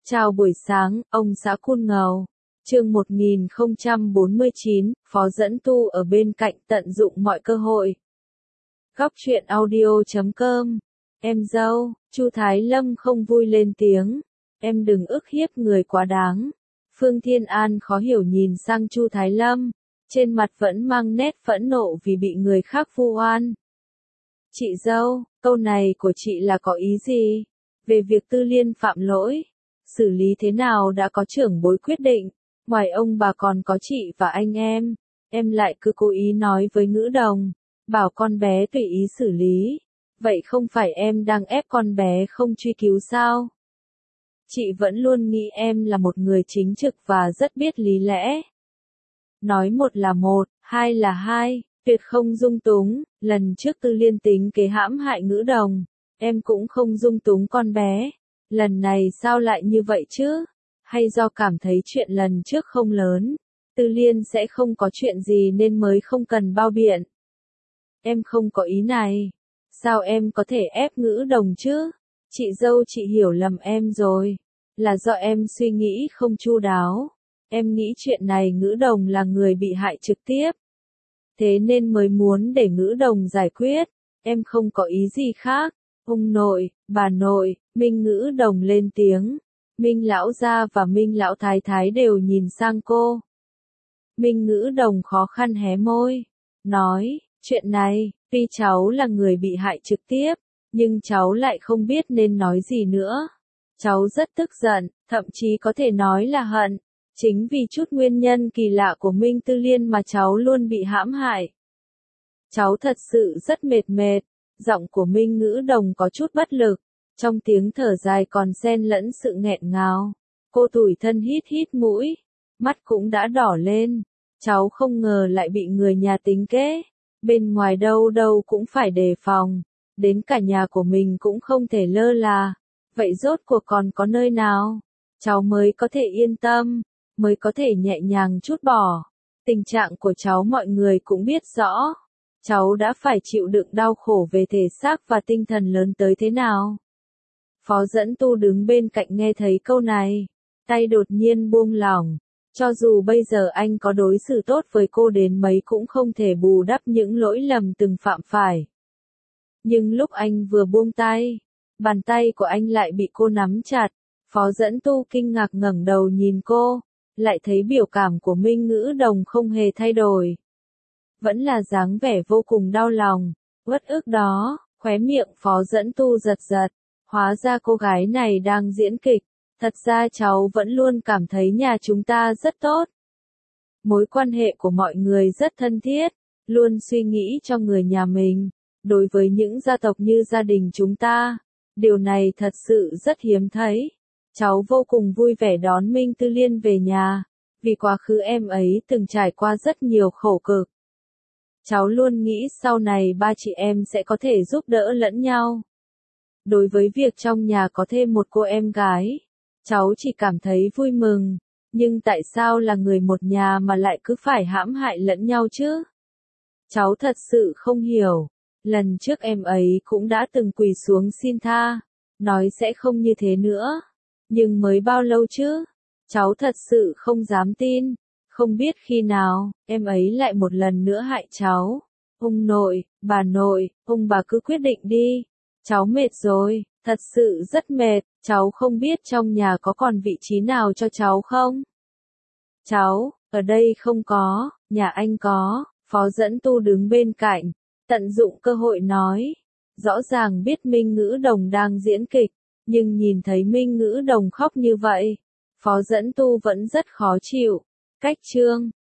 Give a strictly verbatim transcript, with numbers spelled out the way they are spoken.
Chào buổi sáng, ông xã Cun Ngầu. Chương một nghìn không trăm bốn mươi chín, Phó dẫn tu ở bên cạnh tận dụng mọi cơ hội. Góc truyện audio chấm com. Em dâu, Chu Thái Lâm không vui lên tiếng. Em đừng ức hiếp người quá đáng. Phương Thiên An khó hiểu nhìn sang Chu Thái Lâm. Trên mặt vẫn mang nét phẫn nộ vì bị người khác vu oan. Chị dâu, câu này của chị là có ý gì? Về việc Tư Liên phạm lỗi, xử lý thế nào đã có trưởng bối quyết định, ngoài ông bà còn có chị và anh em, em lại cứ cố ý nói với Ngữ Đồng, bảo con bé tùy ý xử lý, vậy không phải em đang ép con bé không truy cứu sao? Chị vẫn luôn nghĩ em là một người chính trực và rất biết lý lẽ. Nói một là một, hai là hai, tuyệt không dung túng, lần trước Tư Liên tính kế hãm hại Ngữ Đồng, em cũng không dung túng con bé. Lần này sao lại như vậy chứ? Hay do cảm thấy chuyện lần trước không lớn, Tư Liên sẽ không có chuyện gì nên mới không cần bao biện? Em không có ý này. Sao em có thể ép Ngữ Đồng chứ? Chị dâu chị hiểu lầm em rồi. Là do em suy nghĩ không chu đáo. Em nghĩ chuyện này Ngữ Đồng là người bị hại trực tiếp. Thế nên mới muốn để Ngữ Đồng giải quyết. Em không có ý gì khác. Ông nội, bà nội, Minh Ngữ Đồng lên tiếng. Minh lão gia và Minh lão thái thái đều nhìn sang cô. Minh Ngữ Đồng khó khăn hé môi, nói, chuyện này, tuy cháu là người bị hại trực tiếp, nhưng cháu lại không biết nên nói gì nữa. Cháu rất tức giận, thậm chí có thể nói là hận. Chính vì chút nguyên nhân kỳ lạ của Minh Tư Liên mà cháu luôn bị hãm hại. Cháu thật sự rất mệt mệt. Giọng của Minh Ngữ Đồng có chút bất lực, trong tiếng thở dài còn xen lẫn sự nghẹn ngào. Cô tủi thân hít hít mũi, mắt cũng đã đỏ lên. Cháu không ngờ lại bị người nhà tính kế, bên ngoài đâu đâu cũng phải đề phòng, đến cả nhà của mình cũng không thể lơ là. Vậy rốt cuộc còn có nơi nào cháu mới có thể yên tâm, mới có thể nhẹ nhàng trút bỏ? Tình trạng của cháu mọi người cũng biết rõ. Cháu đã phải chịu đựng đau khổ về thể xác và tinh thần lớn tới thế nào? Phó dẫn tu đứng bên cạnh nghe thấy câu này, tay đột nhiên buông lỏng. Cho dù bây giờ anh có đối xử tốt với cô đến mấy cũng không thể bù đắp những lỗi lầm từng phạm phải. Nhưng lúc anh vừa buông tay, bàn tay của anh lại bị cô nắm chặt. Phó dẫn tu kinh ngạc ngẩng đầu nhìn cô, lại thấy biểu cảm của Minh Ngữ Đồng không hề thay đổi. Vẫn là dáng vẻ vô cùng đau lòng, uất ức đó. Khóe miệng Phó dẫn tu giật giật, hóa ra cô gái này đang diễn kịch. Thật ra cháu vẫn luôn cảm thấy nhà chúng ta rất tốt. Mối quan hệ của mọi người rất thân thiết, luôn suy nghĩ cho người nhà mình. Đối với những gia tộc như gia đình chúng ta, điều này thật sự rất hiếm thấy. Cháu vô cùng vui vẻ đón Minh Tư Liên về nhà, vì quá khứ em ấy từng trải qua rất nhiều khổ cực. Cháu luôn nghĩ sau này ba chị em sẽ có thể giúp đỡ lẫn nhau. Đối với việc trong nhà có thêm một cô em gái, cháu chỉ cảm thấy vui mừng, nhưng tại sao là người một nhà mà lại cứ phải hãm hại lẫn nhau chứ? Cháu thật sự không hiểu. Lần trước em ấy cũng đã từng quỳ xuống xin tha, nói sẽ không như thế nữa. Nhưng mới bao lâu chứ? Cháu thật sự không dám tin. Không biết khi nào, em ấy lại một lần nữa hại cháu. Ông nội, bà nội, ông bà cứ quyết định đi. Cháu mệt rồi, thật sự rất mệt. Cháu không biết trong nhà có còn vị trí nào cho cháu không? Cháu, ở đây không có, nhà anh có. Phó dẫn tu đứng bên cạnh, tận dụng cơ hội nói. Rõ ràng biết Minh Ngữ Đồng đang diễn kịch, nhưng nhìn thấy Minh Ngữ Đồng khóc như vậy, Phó dẫn tu vẫn rất khó chịu. Cách chương